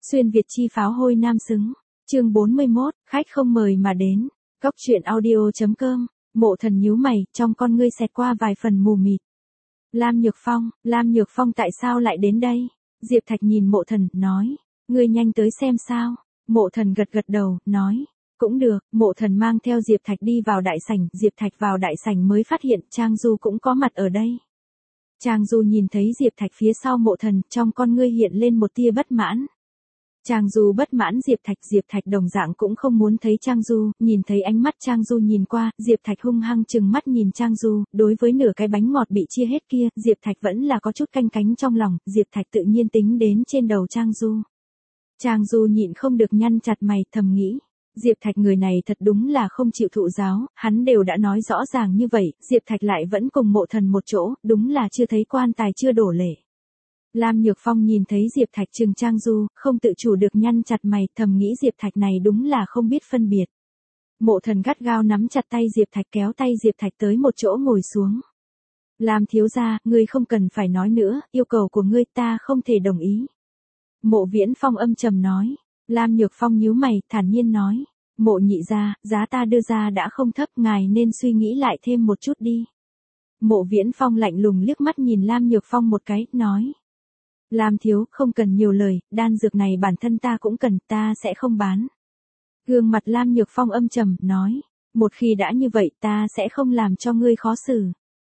Xuyên Việt chi pháo hôi nam xứng. Chương 41, khách không mời mà đến. Cốc truyện audio.com. Mộ Thần nhíu mày, trong con ngươi xẹt qua vài phần mù mịt. Lam Nhược Phong tại sao lại đến đây? Diệp Thạch nhìn Mộ Thần, nói. Ngươi nhanh tới xem sao. Mộ Thần gật gật đầu, nói. Cũng được. Mộ Thần mang theo Diệp Thạch đi vào đại sảnh. Diệp Thạch vào đại sảnh mới phát hiện Trang Du cũng có mặt ở đây. Trang Du nhìn thấy Diệp Thạch phía sau Mộ Thần, trong con ngươi hiện lên một tia bất mãn. Trang Du bất mãn Diệp Thạch đồng dạng cũng không muốn thấy Trang Du, nhìn thấy ánh mắt Trang Du nhìn qua, Diệp Thạch hung hăng trừng mắt nhìn Trang Du, đối với nửa cái bánh ngọt bị chia hết kia, Diệp Thạch vẫn là có chút canh cánh trong lòng, Diệp Thạch tự nhiên tính đến trên đầu Trang Du. Trang Du nhịn không được nhăn chặt mày, thầm nghĩ. Diệp Thạch người này thật đúng là không chịu thụ giáo, hắn đều đã nói rõ ràng như vậy, Diệp Thạch lại vẫn cùng Mộ Thần một chỗ, đúng là chưa thấy quan tài chưa đổ lệ. Lam Nhược Phong nhìn thấy Diệp Thạch trừng Trang Du, không tự chủ được nhăn chặt mày, thầm nghĩ Diệp Thạch này đúng là không biết phân biệt. Mộ Thần gắt gao nắm chặt tay Diệp Thạch, kéo tay Diệp Thạch tới một chỗ ngồi xuống. Lam thiếu gia, ngươi không cần phải nói nữa, yêu cầu của ngươi ta không thể đồng ý. Mộ Viễn Phong âm trầm nói. Lam Nhược Phong nhíu mày, thản nhiên nói. Mộ nhị gia, giá ta đưa ra đã không thấp, ngài nên suy nghĩ lại thêm một chút đi. Mộ Viễn Phong lạnh lùng liếc mắt nhìn Lam Nhược Phong một cái, nói. Lam thiếu, không cần nhiều lời, đan dược này bản thân ta cũng cần, ta sẽ không bán. Gương mặt Lam Nhược Phong âm trầm, nói. Một khi đã như vậy ta sẽ không làm cho ngươi khó xử.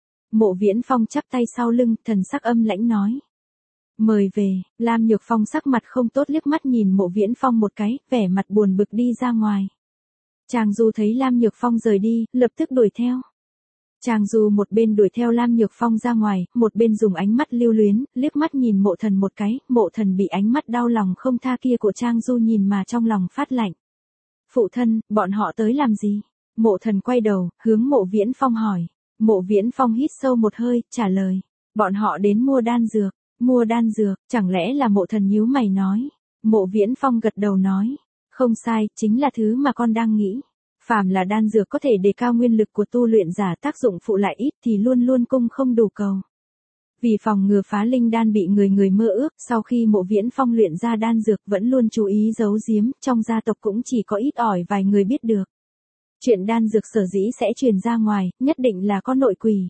Mộ Viễn Phong chắp tay sau lưng, thần sắc âm lãnh nói. Mời về. Lam Nhược Phong sắc mặt không tốt liếc mắt nhìn Mộ Viễn Phong một cái, vẻ mặt buồn bực đi ra ngoài. Trang Du thấy Lam Nhược Phong rời đi, lập tức đuổi theo. Trang Du một bên đuổi theo Lam Nhược Phong ra ngoài, một bên dùng ánh mắt lưu luyến, liếc mắt nhìn Mộ Thần một cái, Mộ Thần bị ánh mắt đau lòng không tha kia của Trang Du nhìn mà trong lòng phát lạnh. Phụ thân, bọn họ tới làm gì? Mộ Thần quay đầu, hướng Mộ Viễn Phong hỏi. Mộ Viễn Phong hít sâu một hơi, trả lời. Bọn họ đến mua đan dược. Mua đan dược, chẳng lẽ là Mộ Thần nhíu mày nói. Mộ Viễn Phong gật đầu nói. Không sai, chính là thứ mà con đang nghĩ. Phàm là đan dược có thể đề cao nguyên lực của tu luyện giả, tác dụng phụ lại ít thì luôn luôn cung không đủ cầu. Vì phòng ngừa phá linh đan bị người mơ ước, sau khi Mộ Viễn Phong luyện ra đan dược vẫn luôn chú ý giấu giếm, trong gia tộc cũng chỉ có ít ỏi vài người biết được. Chuyện đan dược sở dĩ sẽ truyền ra ngoài, nhất định là có nội quỷ.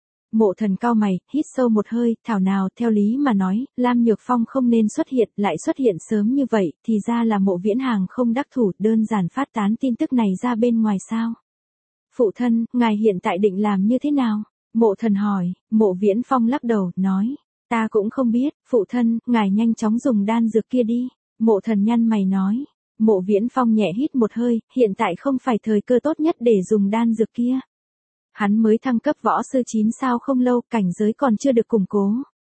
Mộ Thần cau mày, hít sâu một hơi, thảo nào, theo lý mà nói, Lam Nhược Phong không nên xuất hiện, lại xuất hiện sớm như vậy, thì ra là Mộ Viễn Hàng không đắc thủ, đơn giản phát tán tin tức này ra bên ngoài sao. Phụ thân, ngài hiện tại định làm như thế nào? Mộ Thần hỏi. Mộ Viễn Phong lắc đầu, nói. Ta cũng không biết, phụ thân, ngài nhanh chóng dùng đan dược kia đi. Mộ Thần nhăn mày nói. Mộ Viễn Phong nhẹ hít một hơi, hiện tại không phải thời cơ tốt nhất để dùng đan dược kia. Hắn mới thăng cấp võ sư 9 sao không lâu, cảnh giới còn chưa được củng cố.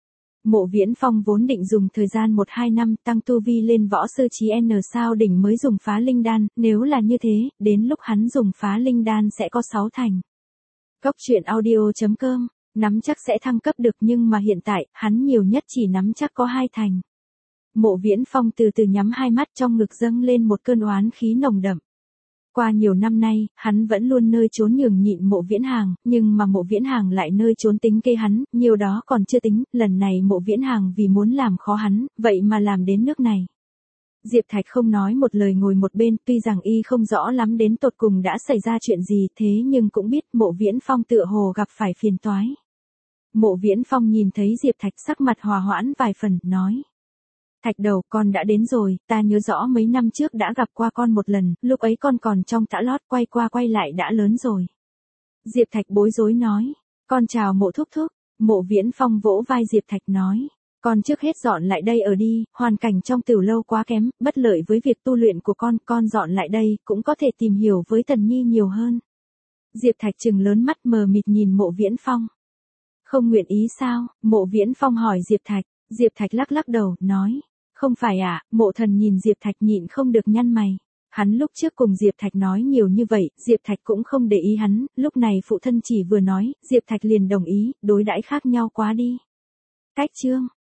Mộ Viễn Phong vốn định dùng thời gian 1-2 năm tăng tu vi lên võ sư 9 sao đỉnh mới dùng phá linh đan, nếu là như thế, đến lúc hắn dùng phá linh đan sẽ có 6 thành. Cốc truyện audio.com, nắm chắc sẽ thăng cấp được nhưng mà hiện tại, hắn nhiều nhất chỉ nắm chắc có 2 thành. Mộ Viễn Phong từ từ nhắm hai mắt, trong ngực dâng lên một cơn oán khí nồng đậm. Qua nhiều năm nay, hắn vẫn luôn nơi trốn nhường nhịn Mộ Viễn Hàng, nhưng mà Mộ Viễn Hàng lại nơi trốn tính kế hắn, nhiều đó còn chưa tính, lần này Mộ Viễn Hàng vì muốn làm khó hắn, vậy mà làm đến nước này. Diệp Thạch không nói một lời ngồi một bên, tuy rằng y không rõ lắm đến tột cùng đã xảy ra chuyện gì, thế nhưng cũng biết Mộ Viễn Phong tựa hồ gặp phải phiền toái. Mộ Viễn Phong nhìn thấy Diệp Thạch sắc mặt hòa hoãn vài phần, nói. Thạch đầu, con đã đến rồi, ta nhớ rõ mấy năm trước đã gặp qua con một lần, lúc ấy con còn trong tã lót, quay qua quay lại đã lớn rồi. Diệp Thạch bối rối nói. Con chào Mộ thúc thúc. Mộ Viễn Phong vỗ vai Diệp Thạch nói. Con trước hết dọn lại đây ở đi, hoàn cảnh trong Tửu Lâu quá kém, bất lợi với việc tu luyện của con dọn lại đây, cũng có thể tìm hiểu với Tần Nhi nhiều hơn. Diệp Thạch trừng lớn mắt mờ mịt nhìn Mộ Viễn Phong. Không nguyện ý sao? Mộ Viễn Phong hỏi Diệp Thạch. Diệp Thạch lắc lắc đầu, nói. Không phải ạ. Mộ Thần nhìn Diệp Thạch nhịn không được nhăn mày. Hắn lúc trước cùng Diệp Thạch nói nhiều như vậy, Diệp Thạch cũng không để ý hắn, lúc này phụ thân chỉ vừa nói, Diệp Thạch liền đồng ý, đối đãi khác nhau quá đi. Cách chương.